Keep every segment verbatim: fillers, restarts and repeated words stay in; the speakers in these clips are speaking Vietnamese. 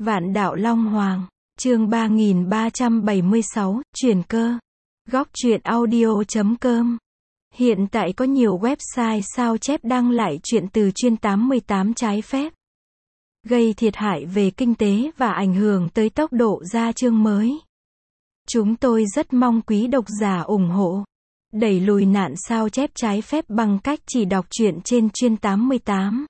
Vạn đạo Long Hoàng, chương ba nghìn ba trăm bảy mươi sáu, chuyển cơ. Góc truyện audio chấm com. Hiện tại có nhiều website sao chép đăng lại chuyện từ chuyên tám mươi tám trái phép, gây thiệt hại về kinh tế và ảnh hưởng tới tốc độ ra chương mới. Chúng tôi rất mong quý độc giả ủng hộ, đẩy lùi nạn sao chép trái phép bằng cách chỉ đọc truyện trên chuyên tám mươi tám.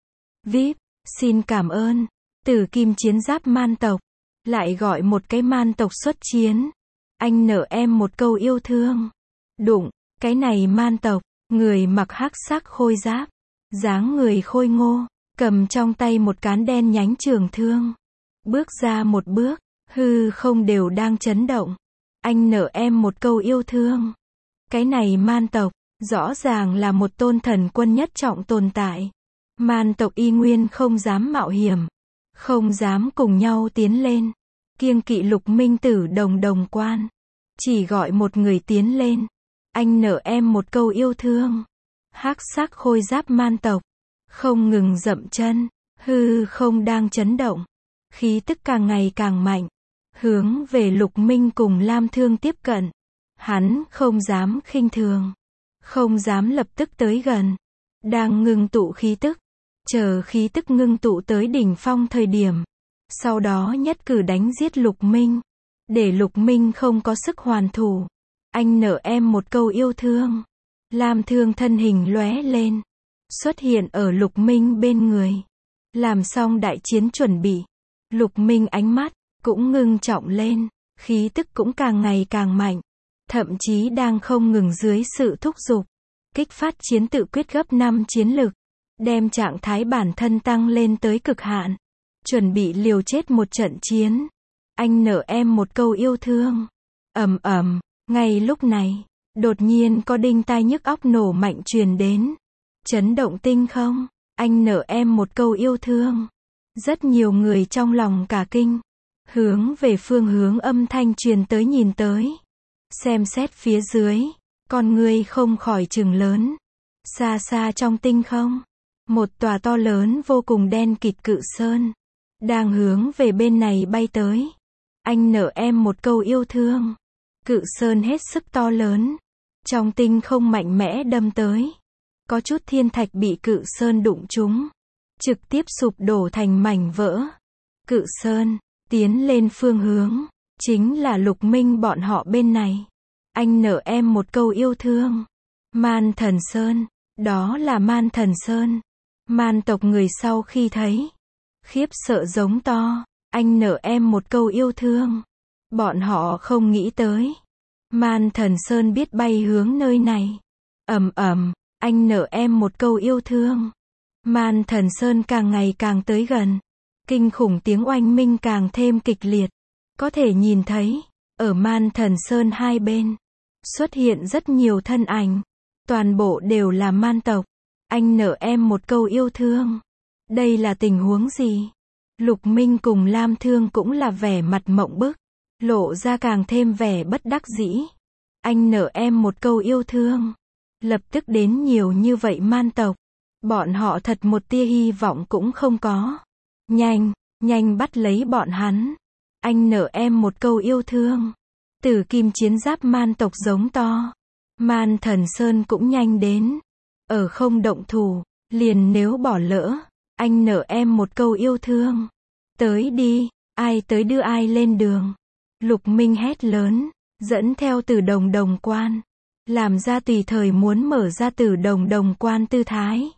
vê i pê, xin cảm ơn. Từ kim chiến giáp man tộc, lại gọi một cái man tộc xuất chiến. Anh nợ em một câu yêu thương. Đụng, cái này man tộc, người mặc hắc sắc khôi giáp, dáng người khôi ngô, cầm trong tay một cán đen nhánh trường thương. Bước ra một bước, hư không đều đang chấn động. Anh nợ em một câu yêu thương. Cái này man tộc, rõ ràng là một tôn thần quân nhất trọng tồn tại. Man tộc y nguyên không dám mạo hiểm, không dám cùng nhau tiến lên, kiêng kỵ Lục Minh Tử đồng đồng quan, chỉ gọi một người tiến lên. Anh nợ em một câu yêu thương. Hắc sắc khôi giáp man tộc, không ngừng dậm chân, hư không đang chấn động, khí tức càng ngày càng mạnh, hướng về Lục Minh cùng Lam Thương tiếp cận. Hắn không dám khinh thường, không dám lập tức tới gần, đang ngưng tụ khí tức, chờ khí tức ngưng tụ tới đỉnh phong thời điểm, sau đó nhất cử đánh giết Lục Minh, để Lục Minh không có sức hoàn thủ. Anh nợ em một câu yêu thương. Lam Thương thân hình lóe lên, xuất hiện ở Lục Minh bên người. Làm xong đại chiến chuẩn bị, Lục Minh ánh mắt cũng ngưng trọng lên, khí tức cũng càng ngày càng mạnh, thậm chí đang không ngừng dưới sự thúc giục, kích phát chiến tự quyết gấp năm chiến lực, đem trạng thái bản thân tăng lên tới cực hạn, chuẩn bị liều chết một trận chiến. Anh nợ em một câu yêu thương. Ầm ầm, ngay lúc này, đột nhiên có đinh tai nhức óc nổ mạnh truyền đến, chấn động tinh không. Anh nợ em một câu yêu thương. Rất nhiều người trong lòng cả kinh, hướng về phương hướng âm thanh truyền tới nhìn tới, xem xét phía dưới, con người không khỏi trừng lớn. Xa xa trong tinh không, một tòa to lớn vô cùng đen kịt cự sơn, đang hướng về bên này bay tới. Anh nợ em một câu yêu thương. Cự sơn hết sức to lớn, trong tinh không mạnh mẽ đâm tới. Có chút thiên thạch bị cự sơn đụng trúng, trực tiếp sụp đổ thành mảnh vỡ. Cự sơn tiến lên phương hướng, chính là Lục Minh bọn họ bên này. Anh nợ em một câu yêu thương. Man Thần Sơn, đó là Man Thần Sơn. Man tộc người sau khi thấy, khiếp sợ giống to. Anh nợ em một câu yêu thương. Bọn họ không nghĩ tới, Man Thần Sơn biết bay hướng nơi này. Ầm ầm, anh nợ em một câu yêu thương. Man Thần Sơn càng ngày càng tới gần, kinh khủng tiếng oanh minh càng thêm kịch liệt. Có thể nhìn thấy, ở Man Thần Sơn hai bên, xuất hiện rất nhiều thân ảnh, toàn bộ đều là man tộc. Anh nợ em một câu yêu thương. Đây là tình huống gì? Lục Minh cùng Lam Thương cũng là vẻ mặt mộng bức, lộ ra càng thêm vẻ bất đắc dĩ. Anh nợ em một câu yêu thương. Lập tức đến nhiều như vậy man tộc, bọn họ thật một tia hy vọng cũng không có. Nhanh, nhanh bắt lấy bọn hắn. Anh nợ em một câu yêu thương. Tử kim chiến giáp man tộc giống to. Man Thần Sơn cũng nhanh đến. Ở không động thủ, liền nếu bỏ lỡ. Anh nợ em một câu yêu thương. Tới đi, ai tới đưa ai lên đường. Lục Minh hét lớn, dẫn theo Tử Đồng Đồng Quan, làm ra tùy thời muốn mở ra Tử Đồng Đồng Quan tư thái.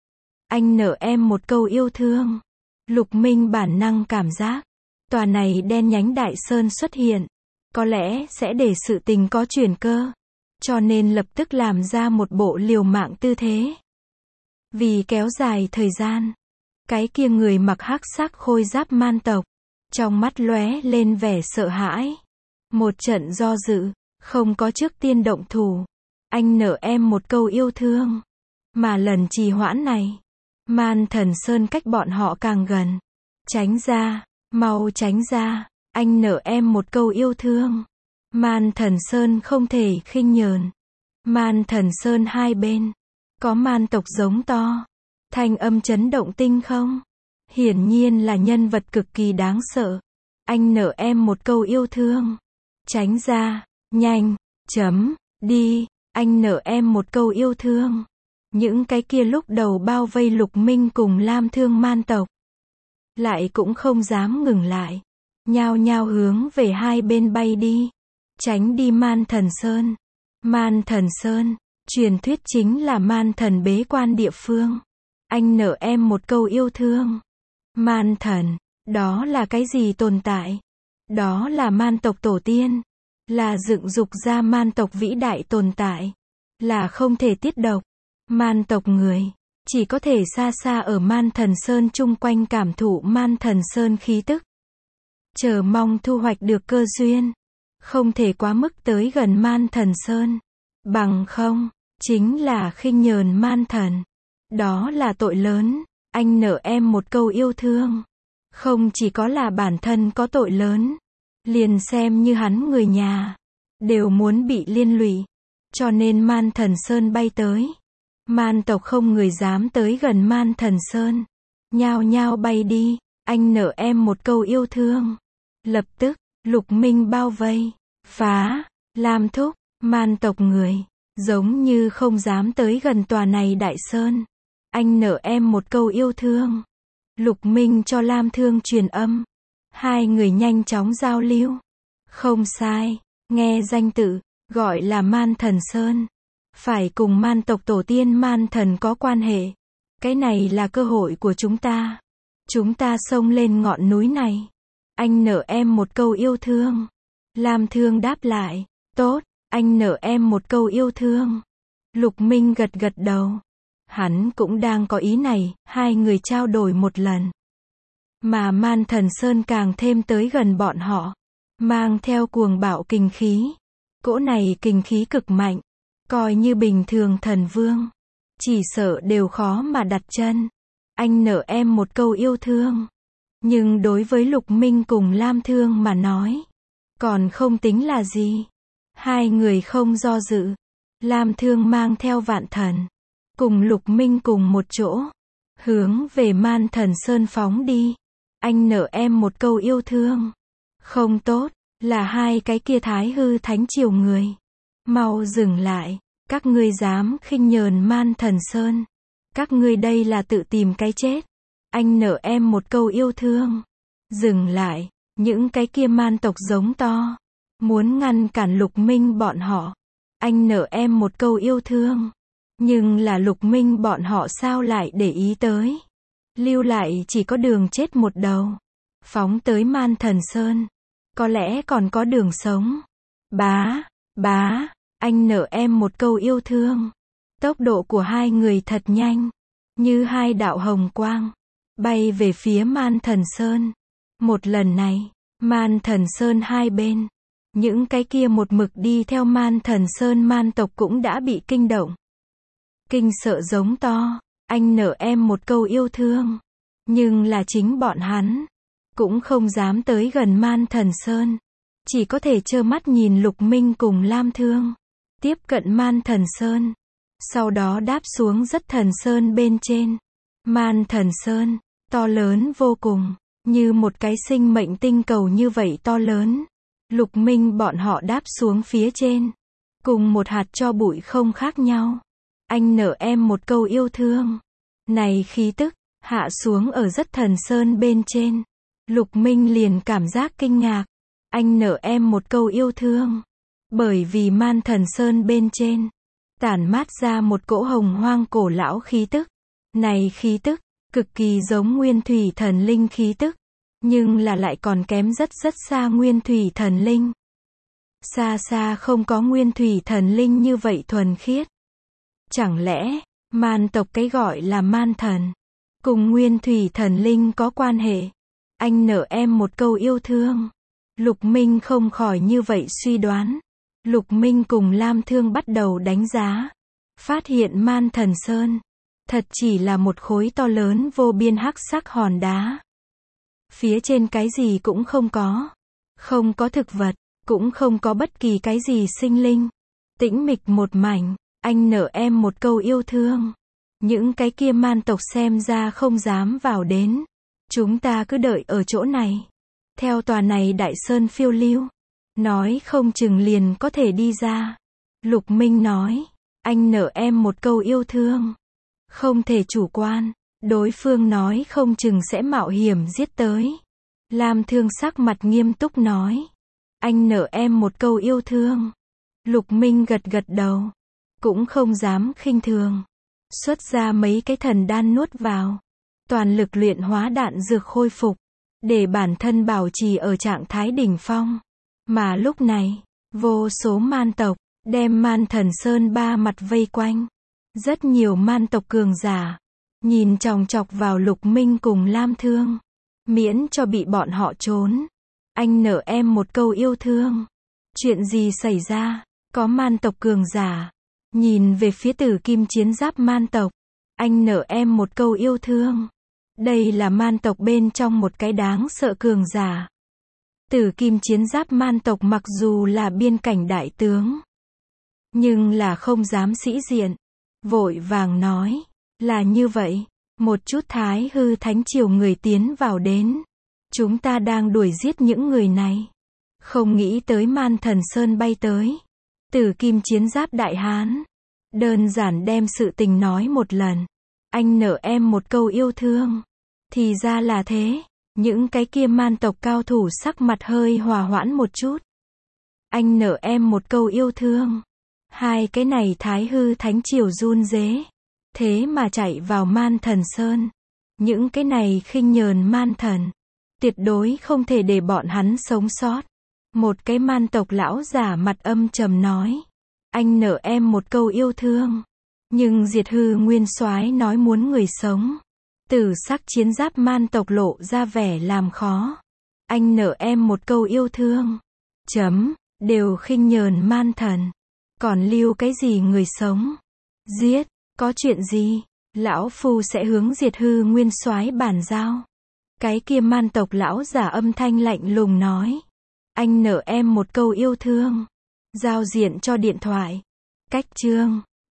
Anh nợ em một câu yêu thương. Lục Minh bản năng cảm giác, tòa này đen nhánh đại sơn xuất hiện, có lẽ sẽ để sự tình có chuyển cơ, cho nên lập tức làm ra một bộ liều mạng tư thế. Vì kéo dài thời gian, cái kia người mặc hắc sắc khôi giáp man tộc, trong mắt lóe lên vẻ sợ hãi. Một trận do dự, không có trước tiên động thủ. Anh nợ em một câu yêu thương. Mà lần trì hoãn này, Man Thần Sơn cách bọn họ càng gần. Tránh ra, mau tránh ra. Anh nợ em một câu yêu thương. Man Thần Sơn không thể khinh nhờn. Man Thần Sơn hai bên, có man tộc giống to, thanh âm chấn động tinh không. Hiển nhiên là nhân vật cực kỳ đáng sợ. Anh nợ em một câu yêu thương. Tránh ra, nhanh, chấm, đi, anh nợ em một câu yêu thương. Những cái kia lúc đầu bao vây Lục Minh cùng Lam Thương man tộc. Lại cũng không dám ngừng lại. Nhao nhao hướng về hai bên bay đi. Tránh đi Man Thần Sơn. Man Thần Sơn, truyền thuyết chính là man thần bế quan địa phương. Anh nợ em một câu yêu thương. Man thần, đó là cái gì tồn tại? Đó là man tộc tổ tiên. Là dựng dục ra man tộc vĩ đại tồn tại. Là không thể tiết độc. Man tộc người, chỉ có thể xa xa ở Man Thần Sơn chung quanh cảm thụ Man Thần Sơn khí tức. Chờ mong thu hoạch được cơ duyên. Không thể quá mức tới gần Man Thần Sơn. Bằng không, chính là khinh nhờn man thần. Đó là tội lớn. Anh nợ em một câu yêu thương. Không chỉ có là bản thân có tội lớn. Liền xem như hắn người nhà. Đều muốn bị liên lụy. Cho nên Man Thần Sơn bay tới. Man tộc không người dám tới gần Man Thần Sơn. Nhao nhao bay đi. Anh nợ em một câu yêu thương. Lập tức, Lục Minh bao vây. Phá, Lam thúc, man tộc người. Giống như không dám tới gần tòa này đại sơn. Anh nợ em một câu yêu thương. Lục Minh cho Lam Thương truyền âm. Hai người nhanh chóng giao lưu. Không sai, nghe danh tự, gọi là Man Thần Sơn. Phải cùng man tộc tổ tiên man thần có quan hệ. Cái này là cơ hội của chúng ta. Chúng ta xông lên ngọn núi này. Anh nợ em một câu yêu thương. Lam Thương đáp lại. Tốt, anh nợ em một câu yêu thương. Lục Minh gật gật đầu. Hắn cũng đang có ý này, hai người trao đổi một lần. Mà Man Thần Sơn càng thêm tới gần bọn họ. Mang theo cuồng bạo kinh khí. Cỗ này kinh khí cực mạnh. Coi như bình thường thần vương. Chỉ sợ đều khó mà đặt chân. Anh nợ em một câu yêu thương. Nhưng đối với Lục Minh cùng Lam Thương mà nói. Còn không tính là gì. Hai người không do dự. Lam Thương mang theo Vạn Thần. Cùng Lục Minh cùng một chỗ. Hướng về Man Thần Sơn phóng đi. Anh nợ em một câu yêu thương. Không tốt, là hai cái kia Thái Hư Thánh Triều người. Mau dừng lại. Các ngươi dám khinh nhờn Man Thần Sơn. Các ngươi đây là tự tìm cái chết. Anh nợ em một câu yêu thương. Dừng lại. Những cái kia man tộc giống to. Muốn ngăn cản Lục Minh bọn họ. Anh nợ em một câu yêu thương. Nhưng là Lục Minh bọn họ sao lại để ý tới. Lưu lại chỉ có đường chết một đầu. Phóng tới Man Thần Sơn. Có lẽ còn có đường sống. Bá, bá, anh nợ em một câu yêu thương. Tốc độ của hai người thật nhanh. Như hai đạo hồng quang. Bay về phía Man Thần Sơn. Một lần này, Man Thần Sơn hai bên. Những cái kia một mực đi theo Man Thần Sơn man tộc cũng đã bị kinh động. Kinh sợ giống to. Anh nợ em một câu yêu thương. Nhưng là chính bọn hắn. Cũng không dám tới gần Man Thần Sơn. Chỉ có thể trơ mắt nhìn Lục Minh cùng Lam Thương. Tiếp cận Man Thần Sơn. Sau đó đáp xuống rất thần sơn bên trên. Man Thần Sơn, to lớn vô cùng. Như một cái sinh mệnh tinh cầu như vậy to lớn. Lục Minh bọn họ đáp xuống phía trên. Cùng một hạt tro bụi không khác nhau. Anh nợ em một câu yêu thương. Này khí tức, hạ xuống ở rất thần sơn bên trên. Lục Minh liền cảm giác kinh ngạc. Anh nợ em một câu yêu thương. Bởi vì Man Thần Sơn bên trên. Tản mát ra một cỗ hồng hoang cổ lão khí tức. Này khí tức, cực kỳ giống nguyên thủy thần linh khí tức. Nhưng là lại còn kém rất rất xa nguyên thủy thần linh. Xa xa không có nguyên thủy thần linh như vậy thuần khiết. Chẳng lẽ, man tộc cái gọi là man thần. Cùng nguyên thủy thần linh có quan hệ. Anh nợ em một câu yêu thương. Lục Minh không khỏi như vậy suy đoán. Lục Minh cùng Lam Thương bắt đầu đánh giá. Phát hiện Man Thần Sơn. Thật chỉ là một khối to lớn vô biên hắc sắc hòn đá. Phía trên cái gì cũng không có. Không có thực vật. Cũng không có bất kỳ cái gì sinh linh. Tĩnh mịch một mảnh. Anh nợ em một câu yêu thương. Những cái kia man tộc xem ra không dám vào đến. Chúng ta cứ đợi ở chỗ này. Theo tòa này đại sơn phiêu lưu. Nói không chừng liền có thể đi ra. Lục Minh nói. Anh nợ em một câu yêu thương. Không thể chủ quan. Đối phương nói không chừng sẽ mạo hiểm giết tới. Lam Thương sắc mặt nghiêm túc nói. Anh nợ em một câu yêu thương. Lục Minh gật gật đầu. Cũng không dám khinh thường. Xuất ra mấy cái thần đan nuốt vào. Toàn lực luyện hóa đạn dược khôi phục. Để bản thân bảo trì ở trạng thái đỉnh phong. Mà lúc này, vô số man tộc, đem Man Thần Sơn ba mặt vây quanh. Rất nhiều man tộc cường giả. Nhìn chòng chọc vào Lục Minh cùng Lam Thương. Miễn cho bị bọn họ trốn. Anh nợ em một câu yêu thương. Chuyện gì xảy ra? Có man tộc cường giả. Nhìn về phía Tử Kim Chiến Giáp man tộc. Anh nợ em một câu yêu thương. Đây là man tộc bên trong một cái đáng sợ cường giả. Tử Kim Chiến Giáp man tộc mặc dù là biên cảnh đại tướng. Nhưng là không dám sĩ diện. Vội vàng nói. Là như vậy. Một chút Thái Hư Thánh Triều người tiến vào đến. Chúng ta đang đuổi giết những người này. Không nghĩ tới Man Thần Sơn bay tới. Tử Kim Chiến Giáp đại hán. Đơn giản đem sự tình nói một lần. Anh nợ em một câu yêu thương. Thì ra là thế. Những cái kia man tộc cao thủ sắc mặt hơi hòa hoãn một chút. Anh nợ em một câu yêu thương. Hai cái này Thái Hư Thánh Triều run rế. Thế mà chạy vào Man Thần Sơn. Những cái này khinh nhờn man thần. Tuyệt đối không thể để bọn hắn sống sót. Một cái man tộc lão giả mặt âm trầm nói. Anh nợ em một câu yêu thương. Nhưng Diệt Hư Nguyên Soái nói muốn người sống. Tử sắc chiến giáp man tộc lộ ra vẻ làm khó. Anh nợ em một câu yêu thương. Chấm, đều khinh nhờn man thần. Còn lưu cái gì người sống? Giết, có chuyện gì? Lão Phu sẽ hướng Diệt Hư Nguyên Soái bàn giao. Cái kia man tộc lão giả âm thanh lạnh lùng nói. Anh nợ em một câu yêu thương. Giao diện cho điện thoại. Cách chương